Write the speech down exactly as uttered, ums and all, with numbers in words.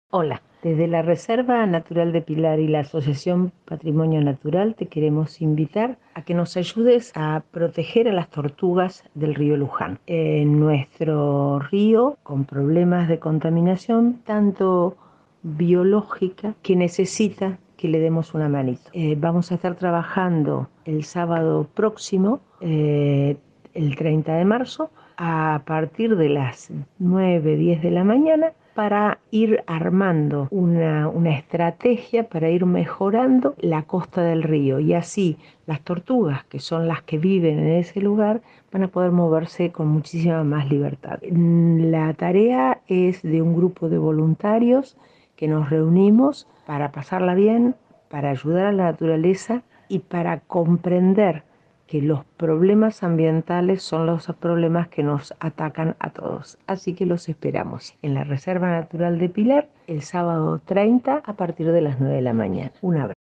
Hola, desde la Reserva Natural de Pilar y la Asociación Patrimonio Natural te queremos invitar a que nos ayudes a proteger a las tortugas del río Luján. En nuestro río, con problemas de contaminación, tanto biológica, que necesita que le demos una manito. Eh, vamos a estar trabajando el sábado próximo, eh, el treinta de marzo, a partir de las nueve, diez de la mañana, para ir armando una, una estrategia para ir mejorando la costa del río, y así las tortugas, que son las que viven en ese lugar, van a poder moverse con muchísima más libertad. La tarea es de un grupo de voluntarios que nos reunimos para pasarla bien, para ayudar a la naturaleza y para comprender que los problemas ambientales son los problemas que nos atacan a todos. Así que los esperamos en la Reserva Natural de Pilar el sábado treinta a partir de las nueve de la mañana. Un abrazo.